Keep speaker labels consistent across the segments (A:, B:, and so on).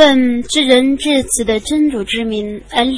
A: 奉至仁至慈的真主之名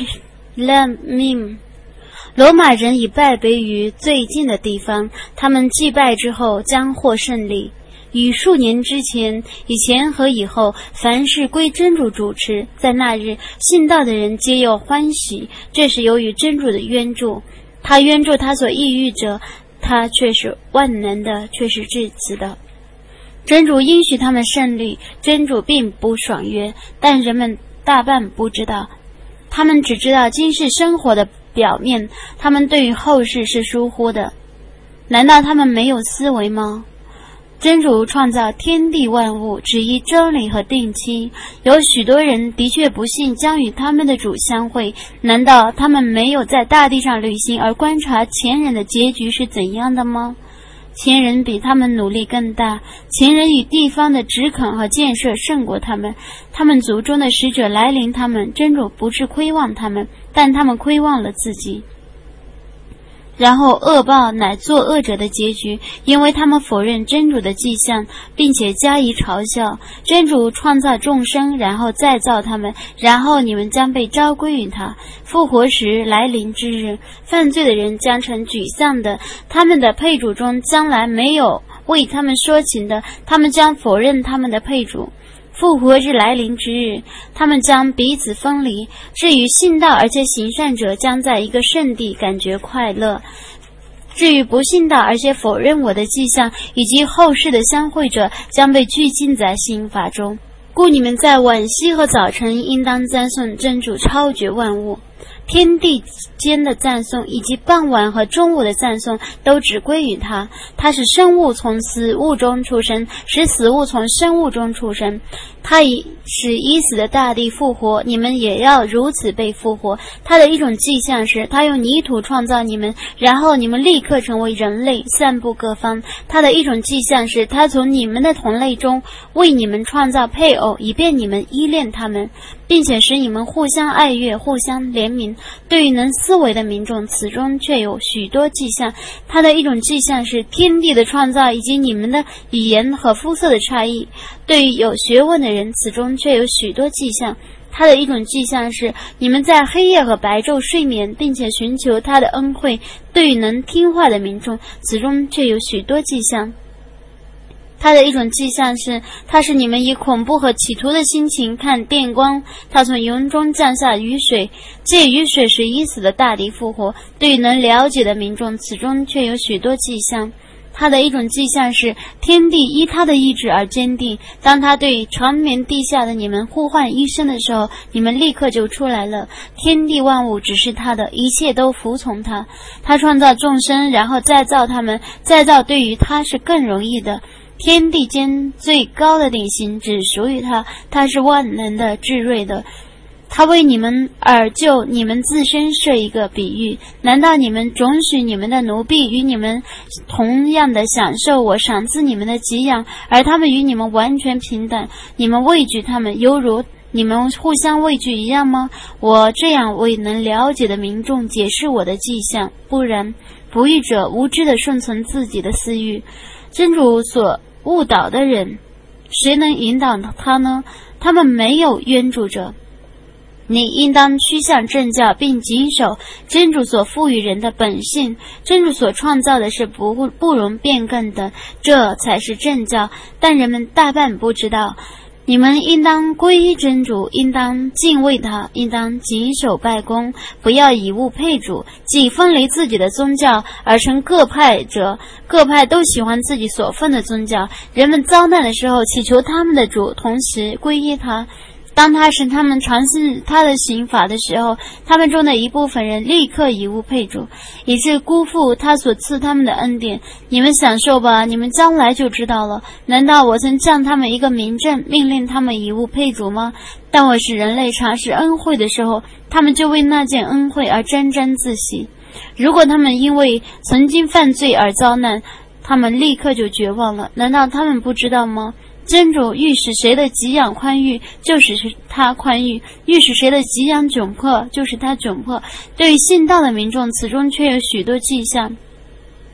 A: Al-Lamim。 罗马人已败北于最近的地方，他们祭拜之后将获胜利。与数年之前、以前和以后，凡是归真主主持，在那日信道的人皆有欢喜，这是由于真主的援助。他援助他所抑郁者，他却是万能的，却是至慈的。真主应许他们胜利，真主并不爽约，但人们大半不知道，他们只知道今世生活的表面，他们对于后世是疏忽的。难道他们没有思维吗？真主创造天地万物，只依真理和定期。有许多人的确不信将与他们的主相会，难道他们没有在大地上旅行而观察前人的结局是怎样的吗？前人比他们努力更大，前人与地方的植垦和建设胜过他们，他们族中的使者来临他们，真主不是亏望他们，但他们亏望了自己。然后恶报乃作恶者的结局，因为他们否认真主的迹象，并且加以嘲笑。真主创造众生，然后再造他们，然后你们将被召归于他。复活时来临之日，犯罪的人将成沮丧的，他们的配主中将来没有为他们说情的，他们将否认他们的配主。复活日来临之日，他们将彼此分离。至于信道而且行善者，将在一个圣地感觉快乐。至于不信道而且否认我的迹象以及后世的相会者，将被拘禁在刑罚中。故你们在晚夕和早晨应当赞颂真主超绝万物。天地间的赞颂以及傍晚和中午的赞颂都只归于他。他使生物从死物中出生，使死物从生物中出生。他已使已死的大地复活，你们也要如此被复活。他的一种迹象是，他用泥土创造你们，然后你们立刻成为人类，散布各方。他的一种迹象是，他从你们的同类中为你们创造配偶，以便你们依恋他们，并且使你们互相爱悦，互相怜悯。对于能思维的民众，此中却有许多迹象。他的一种迹象是天地的创造以及你们的语言和肤色的差异。对于有学问的人，此中却有许多迹象。他的一种迹象是你们在黑夜和白昼睡眠，并且寻求他的恩惠。对于能听话的民众，此中却有许多迹象。他的一种迹象是，他使你们以恐怖和企图的心情看电光，他从云中降下雨水，借雨水使已死的大地复活。对于能了解的民众，此中却有许多迹象。他的一种迹象是，天地依他的意志而坚定。当他对长眠地下的你们呼唤一声的时候，你们立刻就出来了。天地万物只是他的，一切都服从他。他创造众生，然后再造他们，再造对于他是更容易的。天地间最高的顶型只属于他，他是万能的、至睿的。他为你们而就你们自身设一个比喻，难道你们准许你们的奴婢与你们同样的享受我赏赐你们的给养，而他们与你们完全平等？你们畏惧他们，犹如你们互相畏惧一样吗？我这样为能了解的民众解释我的迹象，不然不义者无知地顺从自己的私欲。真主所误导的人，谁能引导他呢？他们没有援助者。你应当趋向正教，并谨守真主所赋予人的本性。真主所创造的是不容变更的，这才是正教，但人们大半不知道。你们应当皈依真主，应当敬畏他，应当谨守拜功，不要以物配主，即分离自己的宗教而成各派者。各派都喜欢自己所奉的宗教。人们遭难的时候祈求他们的主，同时皈依他。当他使他们尝试他的刑罚的时候，他们中的一部分人立刻以物配主，以致辜负他所赐他们的恩典。你们享受吧，你们将来就知道了。难道我曾降他们一个明证，命令他们以物配主吗？当我使人类尝试恩惠的时候，他们就为那件恩惠而沾沾自喜。如果他们因为曾经犯罪而遭难，他们立刻就绝望了。难道他们不知道吗？真主欲使谁的给养宽裕，就使他宽裕；欲使谁的给养窘迫，就使他窘迫。对于信道的民众，此中却有许多迹象。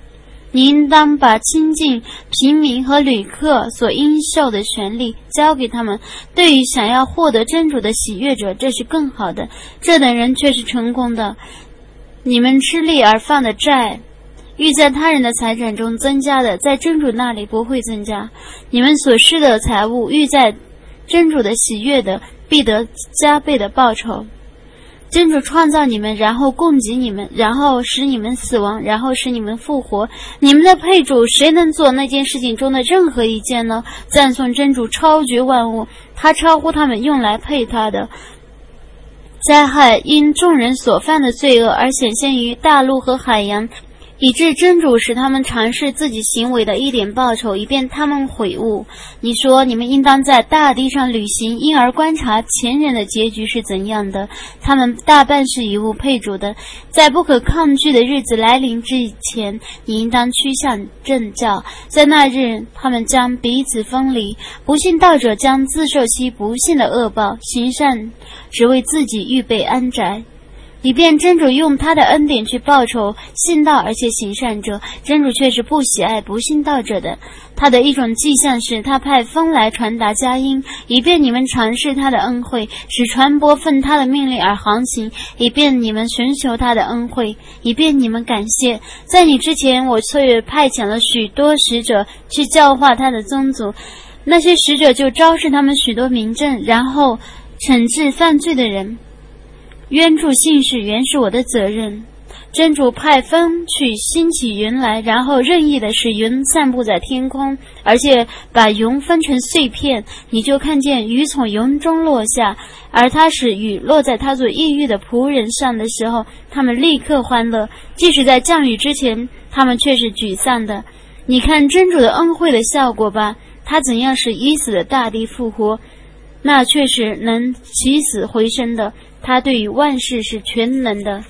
A: 你应当把亲近平民和旅客所应受的权利交给他们。对于想要获得真主的喜悦者，这是更好的，这等人却是成功的。你们吃力而放的债，欲在他人的财产中增加的，在真主那里不会增加。你们所施的财物，欲在真主的喜悦的，必得加倍的报酬。真主创造你们，然后供给你们，然后使你们死亡，然后使你们复活。你们的配主，谁能做那件事情中的任何一件呢？赞颂真主超绝万物，他超乎他们用来配他的。灾害因众人所犯的罪恶而显现于大陆和海洋，以致真主使他们尝试自己行为的一点报酬，以便他们悔悟。你说你们应当在大地上旅行，因而观察前人的结局是怎样的，他们大半是以物配主的。在不可抗拒的日子来临之前，你应当趋向正教，在那日他们将彼此分离，不信道者将自受其不幸的恶报，行善只为自己预备安宅，以便真主用他的恩典去报酬信道而且行善者。真主却是不喜爱不信道者的。他的一种迹象是他派风来传达佳音，以便你们尝试他的恩惠，使传播奉他的命令而航行，以便你们寻求他的恩惠，以便你们感谢。在你之前，我却派遣了许多使者去教化他的宗族，那些使者就昭示他们许多明证，然后惩治犯罪的人。援助信使原是我的责任。真主派风去兴起云来，然后任意的使云散布在天空，而且把云分成碎片，你就看见雨从云中落下。而他使雨落在他所抑郁的仆人上的时候，他们立刻欢乐；即使在降雨之前，他们却是沮丧的。你看真主的恩惠的效果吧，他怎样使已死的大地复活，那却是能起死回生的，他对于万事是全能的。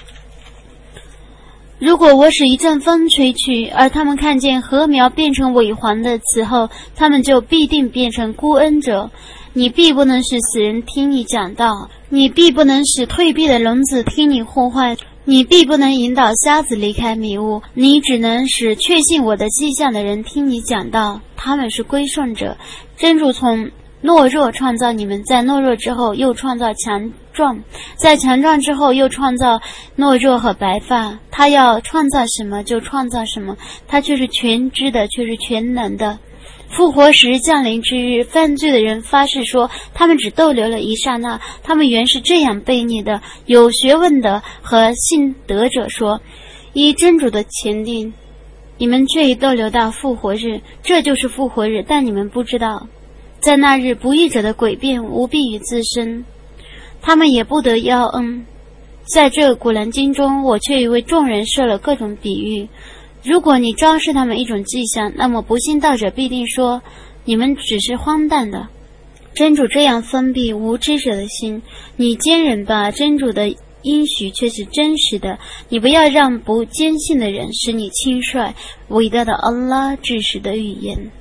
A: 如果我使一阵风吹去，而他们看见禾苗变成萎黄的，此后他们就必定变成孤恩者。你必不能使死人听你讲道，你必不能使退避的聋子听你呼唤，你必不能引导瞎子离开迷雾，你只能使确信我的迹象的人听你讲道，他们是归顺者。真主从懦弱创造你们，在懦弱之后又创造强壮，在强壮之后又创造懦弱和白发。他要创造什么就创造什么，他却是全知的，却是全能的。复活时降临之日，犯罪的人发誓说，他们只逗留了一刹那，他们原是这样悖逆的。有学问的和信德者说，依真主的前定，你们却已逗留到复活日，这就是复活日，但你们不知道。在那日，不义者的诡辩无必于自身，他们也不得邀恩。在这古兰经中，我却已为众人设了各种比喻。如果你昭示他们一种迹象，那么不信道者必定说，你们只是荒诞的。真主这样封闭无知者的心，你坚忍吧，真主的应许却是真实的。你不要让不坚信的人使你轻率。伟大的安拉至实的预言。